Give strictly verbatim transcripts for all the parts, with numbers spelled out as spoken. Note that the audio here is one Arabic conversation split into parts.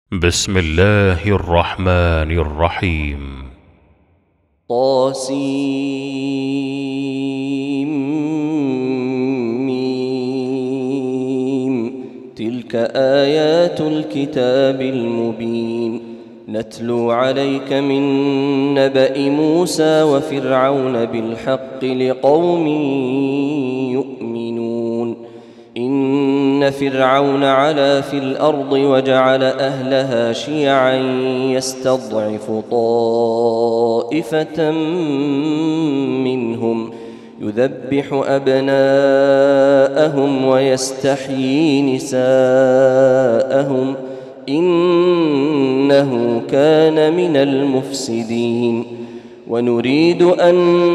بسم الله الرحمن الرحيم. طاسيم. تلك آيات الكتاب المبين. نتلو عليك من نبأ موسى وفرعون بالحق لقوم يؤمنون. إن فرعون علا في الأرض وجعل أهلها شيعا يستضعف طائفة منهم يذبح أبناءهم ويستحيي نساءهم إنه كان من المفسدين. ونريد أن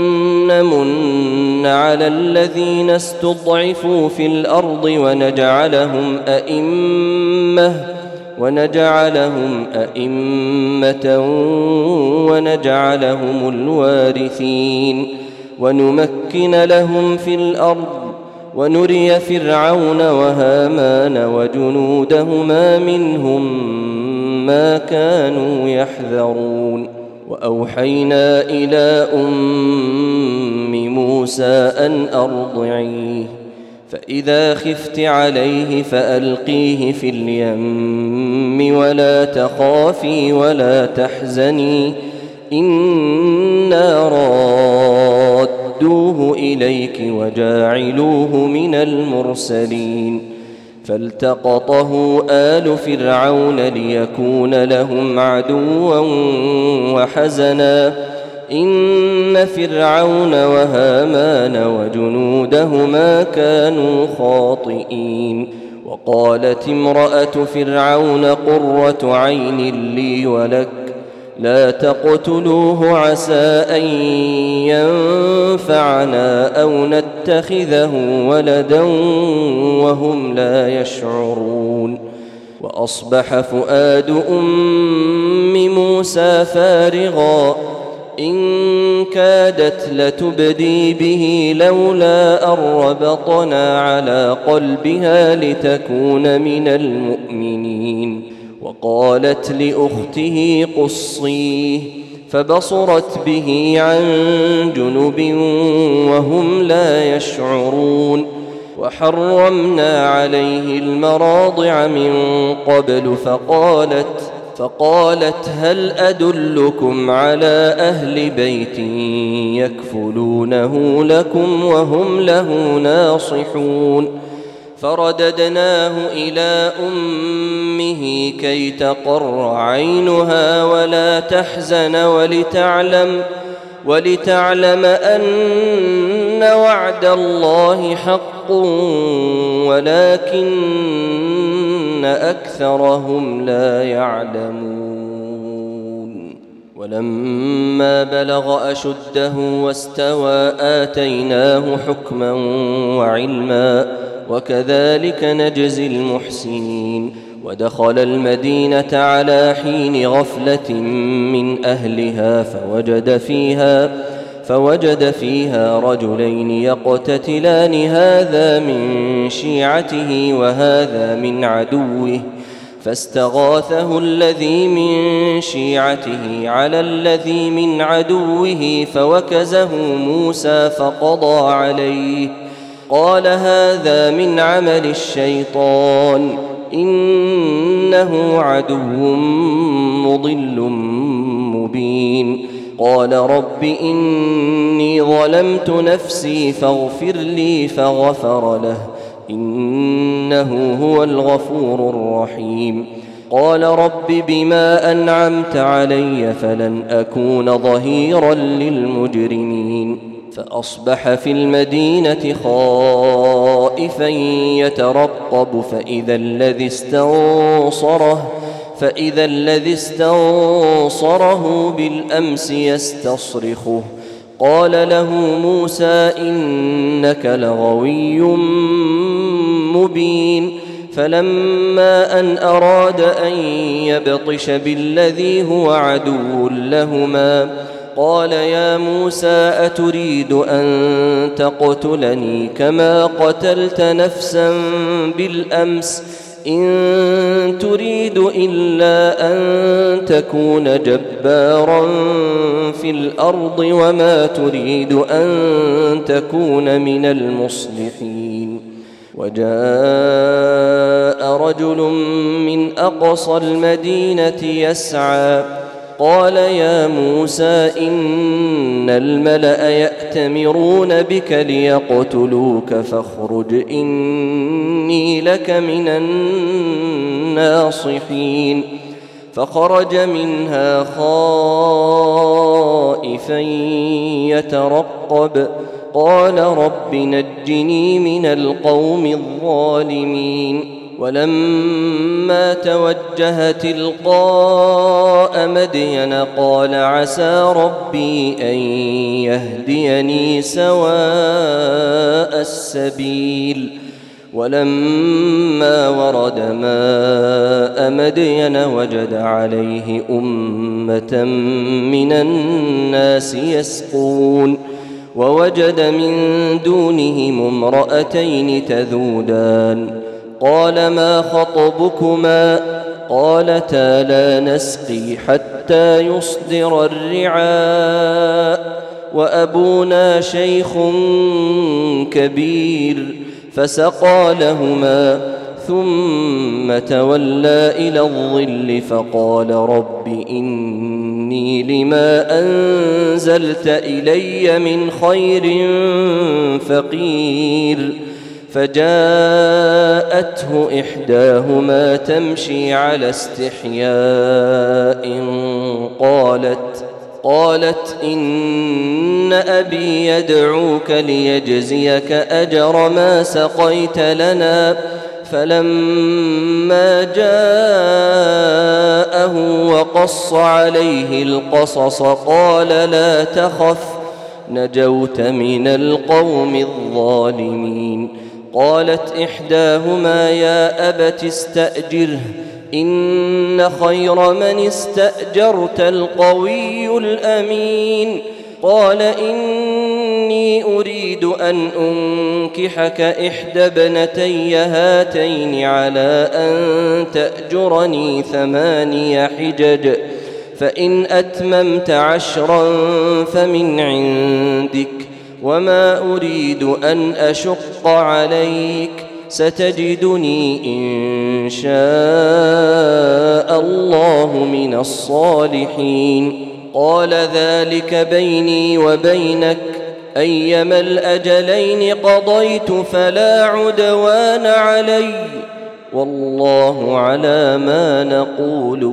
نمن على الذين استضعفوا في الأرض ونجعلهم أئمة ونجعلهم أئمة ونجعلهم الوارثين ونمكن لهم في الأرض ونري فرعون وهامان وجنودهما منهم ما كانوا يحذرون. وأوحينا إلى أم موسى أن أرضعيه فإذا خفت عليه فألقيه في اليم ولا تخافي ولا تحزني إنا رادوه إليك وجاعلوه من المرسلين. فالتقطه آل فرعون ليكون لهم عدوا وحزنا إن فرعون وهامان وجنودهما كانوا خاطئين. وقالت امرأة فرعون قرة عين لي ولك لا تقتلوه عسى أن ينفعنا أو نتخذه ولدا وهم لا يشعرون. وأصبح فؤاد أم موسى فارغا إن كادت لتبدي به لولا أن ربطنا على قلبها لتكون من المؤمنين. وقالت لأخته قصيه فبصرت به عن جنب وهم لا يشعرون. وحرمنا عليه المراضع من قبل فقالت فقالت هل أدلكم على أهل بيت يكفلونه لكم وهم له ناصحون. فرددناه إلى أمه كي تقر عينها ولا تحزن ولتعلم ولتعلم أن وعد الله حق ولكن أكثرهم لا يعلمون. ولما بلغ أشده واستوى آتيناه حكما وعلما وكذلك نجزي المحسنين. ودخل المدينة على حين غفلة من أهلها فوجد فيها فوجد فيها رجلين يقتتلان هذا من شيعته وهذا من عدوه فاستغاثه الذي من شيعته على الذي من عدوه فوكزه موسى فقضى عليه قال هذا من عمل الشيطان إنه عدو مضل مبين. قال رب إني ظلمت نفسي فاغفر لي فغفر له إنه هو الغفور الرحيم. قال رب بما أنعمت علي فلن أكون ظهيرا للمجرمين. فأصبح في المدينة خائفا يترقب فإذا الذي استنصره فإذا الذي استنصره بالأمس يستصرخه قال له موسى إنك لغوي مبين. فلما أن أراد أن يبطش بالذي هو عدو لهما قال يا موسى أتريد أن تقتلني كما قتلت نفسا بالأمس إن تريد إلا أن تكون جبارا في الأرض وما تريد أن تكون من المصلحين. وجاء رجل من أقصى المدينة يسعى قال يا موسى إن الملأ يأتمرون بك ليقتلوك فاخرج إني لك من الناصحين. فخرج منها خائفا يترقب قال رب نجني من القوم الظالمين. ولما توجه تلقاء مدين قال عسى ربي أن يهديني سواء السبيل. ولما ورد ماء مدين وجد عليه أمة من الناس يسقون ووجد من دونهم امرأتين تذودان قال ما خطبكما قالتا لا نسقي حتى يصدر الرعاء وأبونا شيخ كبير فسقى لهما ثم تولى إلى الظل فقال رب إني لما أنزلت إلي من خير فقير. فجاءته إحداهما تمشي على استحياء قالت قالت إن أبي يدعوك ليجزيك أجر ما سقيت لنا. فلما جاءه وقص عليه القصص قال لا تخف نجوت من القوم الظالمين. قالت إحداهما يا أبت استأجره إن خير من استأجرت القوي الأمين. قال إني أريد أن أنكحك إحدى ابنتي هاتين على أن تأجرني ثماني حجج فإن أتممت عشرا فمن عندك وما أريد أن أشق عليك ستجدني إن شاء الله من الصالحين. قال ذلك بيني وبينك أيما الأجلين قضيت فلا عدوان علي والله على ما نقول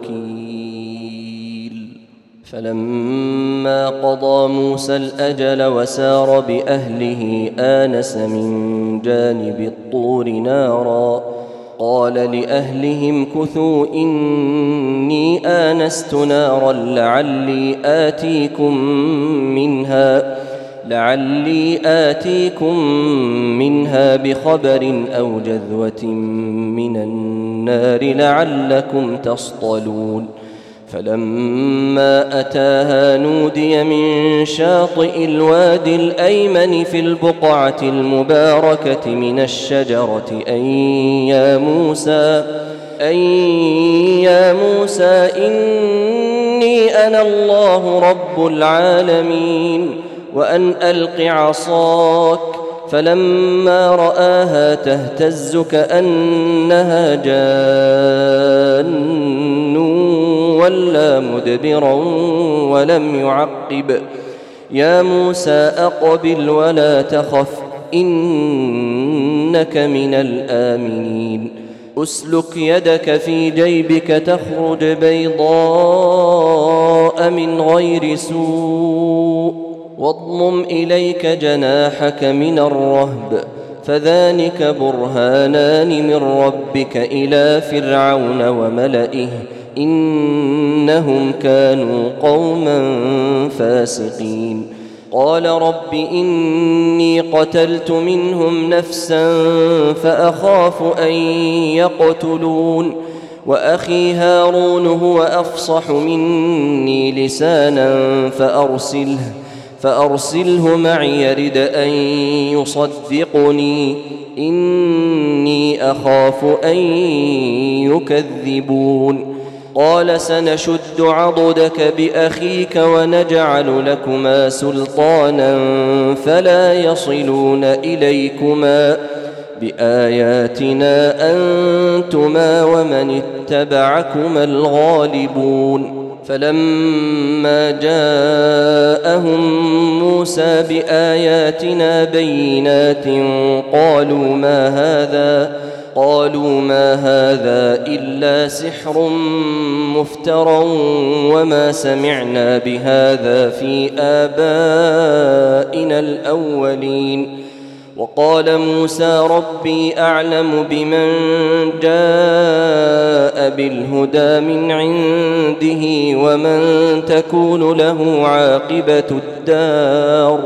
وكيل. فلما قضى موسى الأجل وسار بأهله آنس من جانب الطور نارا قال لأهلهم كثوا إني آنست نارا لعلي آتيكم منها لعلي آتيكم منها بخبر أو جذوة من النار لعلكم تصطلون. فلما أتاها نودي من شاطئ الوادي الأيمن في البقعة المباركة من الشجرة أن يا موسى أن يا موسى إني أنا الله رب العالمين وأن ألق عصاك. فلما رآها تهتز كأنها جان ولا مدبرا ولم يعقب. يا موسى أقبل ولا تخف إنك من الآمنين. أسلك يدك في جيبك تخرج بيضاء من غير سوء واضمم إليك جناحك من الرهب فذلك برهانان من ربك إلى فرعون وملئه إنهم كانوا قوما فاسقين. قال رب إني قتلت منهم نفسا فأخاف أن يقتلون وأخي هارون هو أفصح مني لسانا فأرسله فأرسله معي يرد أن يصدقني إني أخاف أن يكذبون. قال سنشد عضدك بأخيك ونجعل لكما سلطانا فلا يصلون إليكما بآياتنا أنتما ومن اتبعكما الغالبون. فلما جاءهم موسى بآياتنا بينات قالوا ما هذا قالوا ما هذا إلا سحر مفترى وما سمعنا بهذا في آبائنا الأولين. وقال موسى ربي أعلم بمن جاء بالهدى من عنده ومن تكون له عاقبة الدار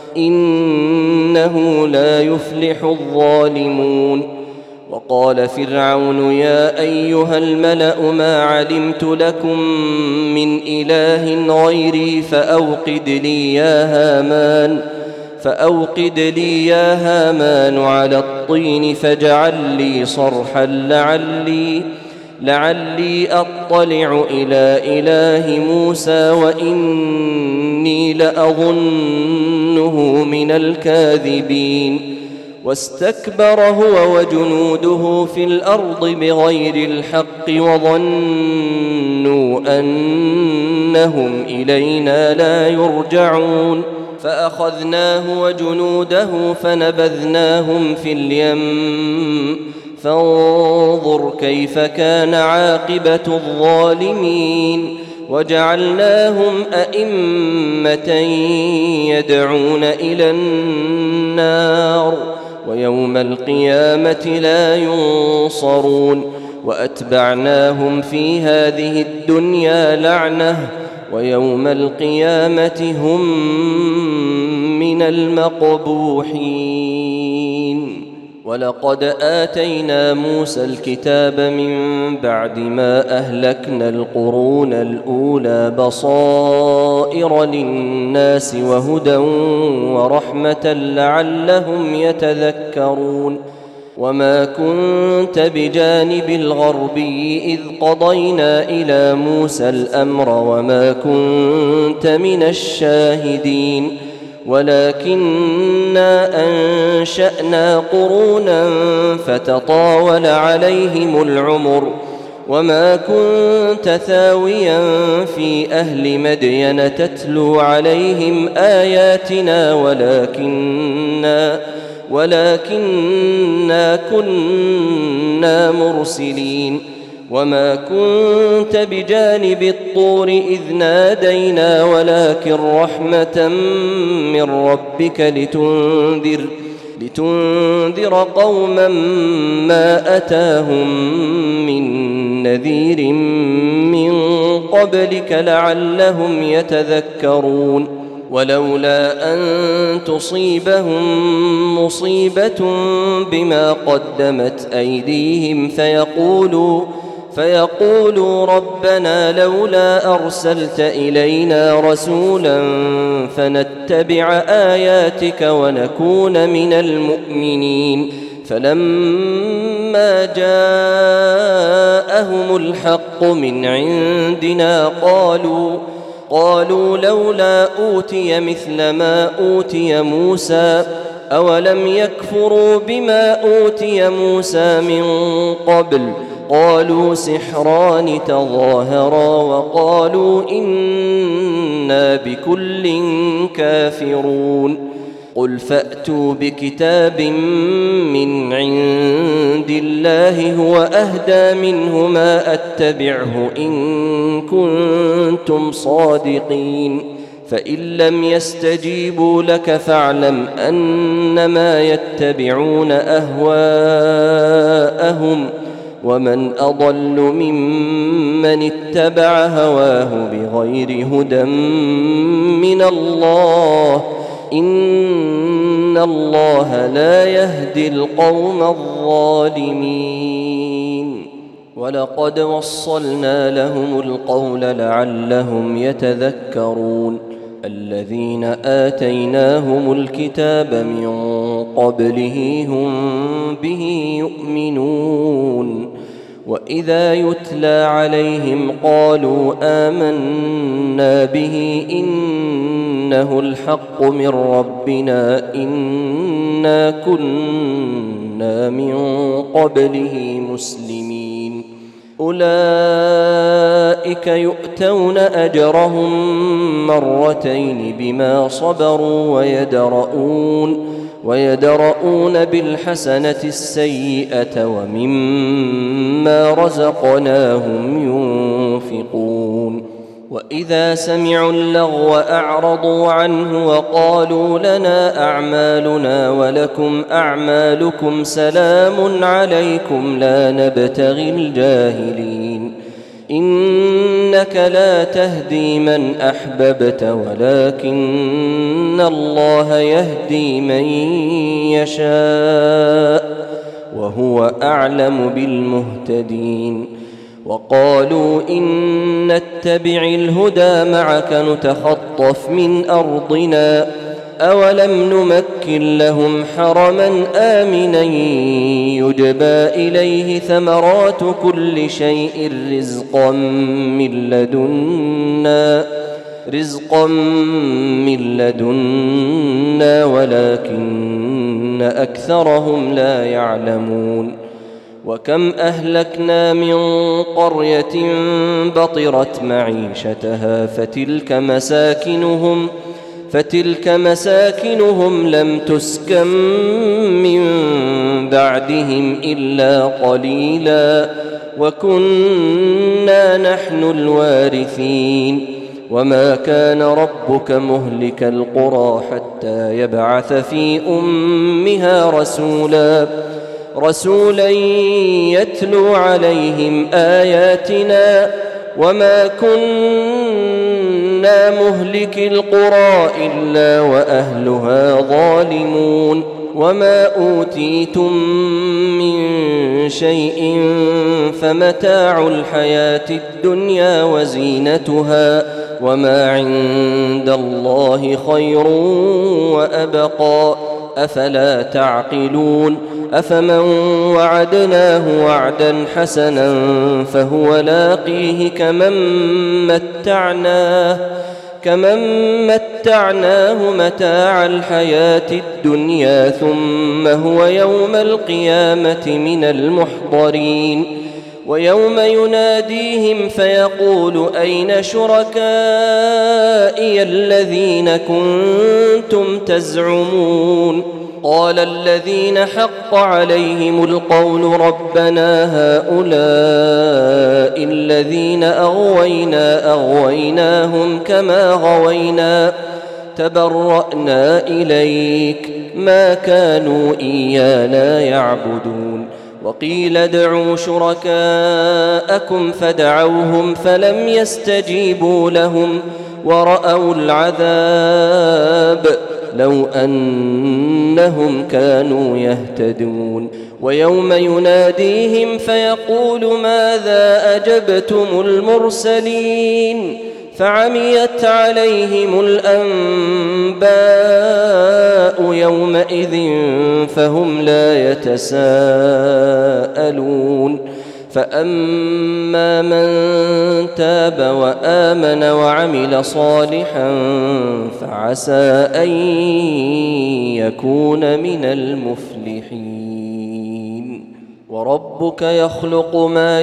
إنه لا يفلح الظالمون. وقال فرعون يا أيها الملأ ما علمت لكم من إله غيري فأوقد لي يا هامان فأوقد لي يا هامان على الطين فاجعل لي صرحا لعلي لعلي أطلع إلى إله موسى وإني لأظنه من الكاذبين. واستكبر هو وجنوده في الأرض بغير الحق وظنوا أنهم إلينا لا يرجعون. فأخذناه وجنوده فنبذناهم في اليم فانظر كيف كان عاقبة الظالمين. وجعلناهم أئمة يدعون إلى النار ويوم القيامة لا ينصرون. وأتبعناهم في هذه الدنيا لعنة ويوم القيامة هم من المقبوحين. ولقد آتينا موسى الكتاب من بعد ما أهلكنا القرون الأولى بصائر للناس وهدى ورحمة لعلهم يتذكرون. وما كنت بجانب الغربي إذ قضينا إلى موسى الأمر وما كنت من الشاهدين ولكننا أنشأنا قرونا فتطاول عليهم العمر وما كنت ثاويا في أهل مدين تتلو عليهم آياتنا ولكننا ولكننا كنا مرسلين. وما كنت بجانب الطور إذ نادينا ولكن رحمة من ربك لتنذر لتنذر قوما ما أتاهم من نذير من قبلك لعلهم يتذكرون. ولولا أن تصيبهم مصيبة بما قدمت أيديهم فيقولوا فيقولوا ربنا لولا أرسلت إلينا رسولا فنتبع آياتك ونكون من المؤمنين. فلما جاءهم الحق من عندنا قالوا قالوا لولا أوتي مثل ما أوتي موسى أولم يكفروا بما أوتي موسى من قبل قالوا سحران تظاهرا وقالوا إنا بكل كافرون. قل فأتوا بكتاب من عند الله هو أهدى منه ما أتبعه إن كنتم صادقين. فإن لم يستجيبوا لك فاعلم أنما يتبعون أهواءهم ومن أضل ممن اتبع هواه بغير هدى من الله إن الله لا يهدي القوم الظالمين. ولقد وصلنا لهم القول لعلهم يتذكرون. الذين آتيناهم الكتاب من قبله هم به يؤمنون وإذا يتلى عليهم قالوا آمنا به إنه الحق من ربنا إنا كنا من قبله مسلمين أولئك يؤتون أجرهم مرتين بما صبروا ويدرؤون ويدرؤون بالحسنة السيئة ومما رزقناهم ينفقون وإذا سمعوا اللغو أعرضوا عنه وقالوا لنا أعمالنا ولكم أعمالكم سلام عليكم لا نبتغي الجاهلين إنك لا تهدي من أحببت ولكن الله يهدي من يشاء وهو أعلم بالمهتدين وقالوا إن نتبع الهدى معك نتخطف من أرضنا أولم نمكن لهم حرما آمنا يجبى إليه ثمرات كل شيء رزقا من لدنا رزقا من لدنا ولكن أكثرهم لا يعلمون وكم أهلكنا من قرية بطرت معيشتها فتلك مساكنهم فتلك مساكنهم لم تسكن من بعدهم إلا قليلا وكنا نحن الوارثين وما كان ربك مهلك القرى حتى يبعث في أمها رسولا رسولا يتلو عليهم آياتنا وما كنا مهلك القرى إلا وأهلها ظالمون وما أوتيتم من شيء فمتاع الحياة الدنيا وزينتها وما عند الله خير وأبقى أفلا تعقلون أفمن وعدناه وعدا حسنا فهو لاقيه كمن متعناه كمن متعناه متاع الحياة الدنيا ثم هو يوم القيامة من المحضرين ويوم يناديهم فيقول أين شركائي الذين كنتم تزعمون قال الذين حق عليهم القول ربنا هؤلاء الذين أغوينا أغويناهم كما غوينا تبرأنا إليك ما كانوا إيانا يعبدون وقيل ادعوا شركاءكم فدعوهم فلم يستجيبوا لهم ورأوا العذاب لو أنهم كانوا يهتدون ويوم يناديهم فيقول ماذا أجبتم المرسلين فعميت عليهم الأنباء يومئذ فهم لا يتساءلون فأما من تاب وآمن وعمل صالحا فعسى أن يكون من المفلحين وربك يخلق ما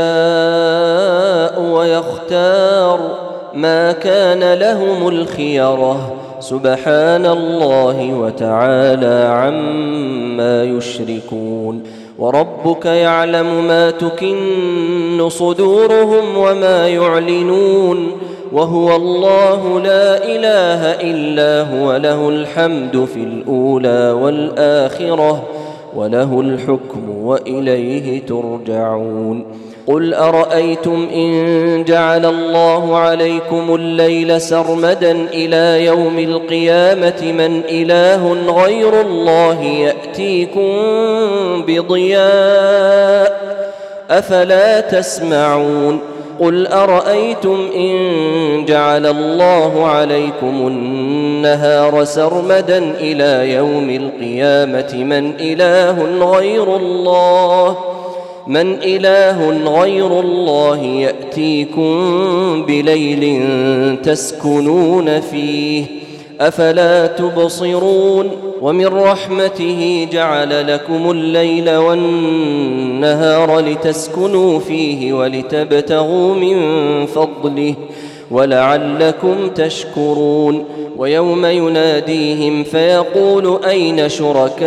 يشاء ويختار ما كان لهم الخيرة سبحان الله وتعالى عما يشركون وربك يعلم ما تكن صدورهم وما يعلنون وهو الله لا إله إلا هو له الحمد في الأولى والآخرة وله الحكم وإليه ترجعون قل أرأيتم إن جعل الله عليكم الليل سرمدا إلى يوم القيامة من إله غير الله يأتيكم بضياء أفلا تسمعون قل أرأيتم إن جعل الله عليكم النهار سرمدا إلى يوم القيامة من إله غير الله من إله غير الله يأتيكم بليل تسكنون فيه أفلا تبصرون ومن رحمته جعل لكم الليل والنهار لتسكنوا فيه ولتبتغوا من فضله ولعلكم تشكرون ويوم يناديهم فيقول أين شركائي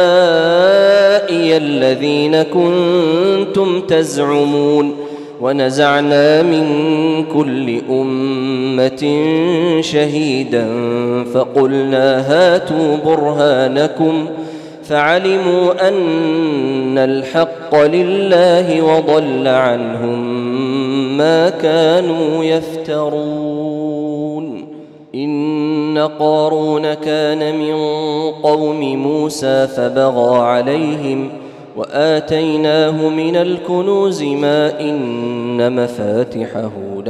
الذين كنتم تزعمون ونزعنا من كل أمة شهيدا فقلنا هاتوا برهانكم فعلموا أن الحق لله وضل عنهم ما كانوا يفترون إن قارون كان من قوم موسى فبغى عليهم وآتيناه من الكنوز ما إن مفاتحه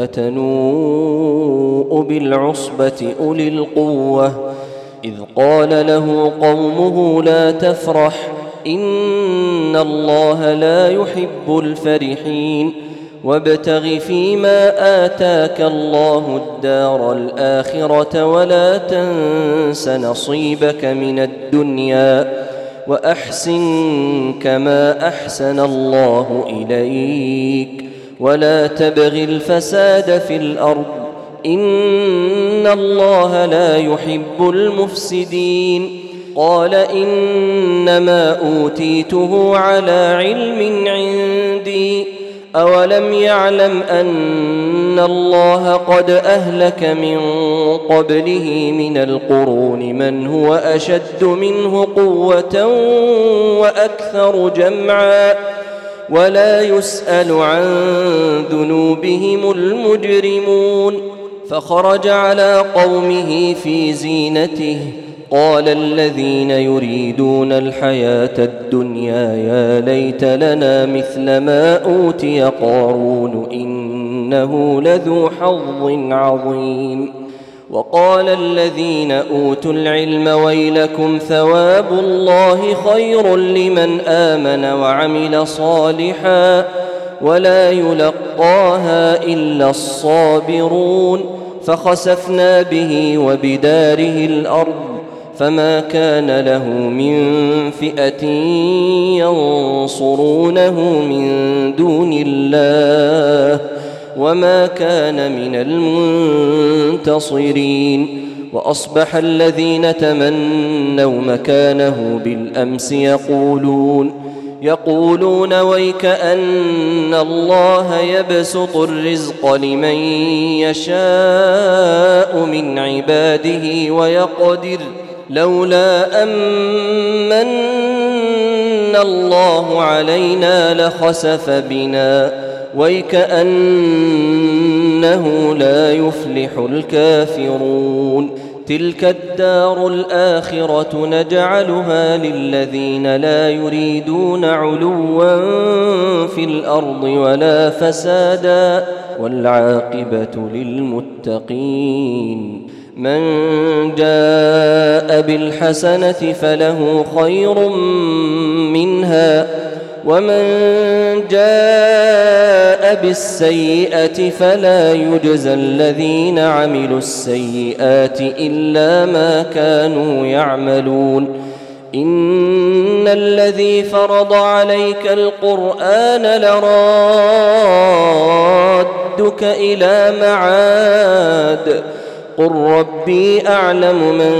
لتنوء بالعصبة أولي القوة إذ قال له قومه لا تفرح إن الله لا يحب الفرحين وابتغ فيما آتاك الله الدار الآخرة ولا تنس نصيبك من الدنيا وأحسن كما أحسن الله إليك ولا تبغ الفساد في الأرض إن الله لا يحب المفسدين قال إنما أوتيته على علم عندي أولم يعلم أن الله قد أهلك من قبله من القرون من هو أشد منه قوة وأكثر جمعا ولا يسأل عن ذنوبهم المجرمون فخرج على قومه في زينته قال الذين يريدون الحياة الدنيا يا ليت لنا مثل ما أوتي قارون إنه لذو حظ عظيم وقال الذين أوتوا العلم ويلكم ثواب الله خير لمن آمن وعمل صالحا ولا يلقاها إلا الصابرون فخسفنا به وبداره الأرض فما كان له من فئة ينصرونه من دون الله وما كان من المنتصرين وأصبح الذين تمنوا مكانه بالأمس يقولون يقولون ويك أن الله يبسط الرزق لمن يشاء من عباده ويقدر لولا أمن الله علينا لخسف بنا ويكأنه لا يفلح الكافرون تلك الدار الآخرة نجعلها للذين لا يريدون علوا في الأرض ولا فسادا والعاقبة للمتقين من جاء بالحسنة فله خير منها ومن جاء بالسيئة فلا يجزى الذين عملوا السيئات إلا ما كانوا يعملون إن الذي فرض عليك القرآن لرادك إلى معاد قل ربي أعلم من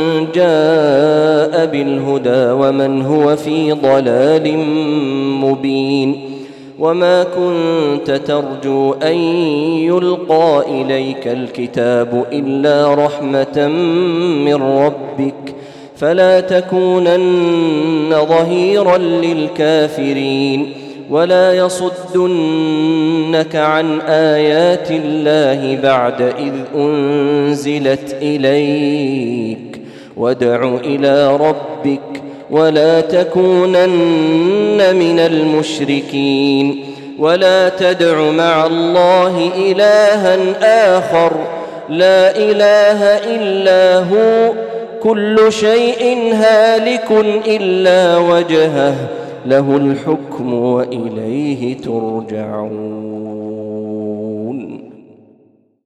جاء بالهدى ومن هو في ضلال مبين وما كنت ترجو أن يلقى إليك الكتاب إلا رحمة من ربك فلا تكونن ظهيرا للكافرين ولا يصدنك عن آيات الله بعد إذ أنزلت إليك وادع إلى ربك ولا تكونن من المشركين ولا تدع مع الله إلها آخر لا إله إلا هو كل شيء هالك إلا وجهه له الحكم وإليه ترجعون.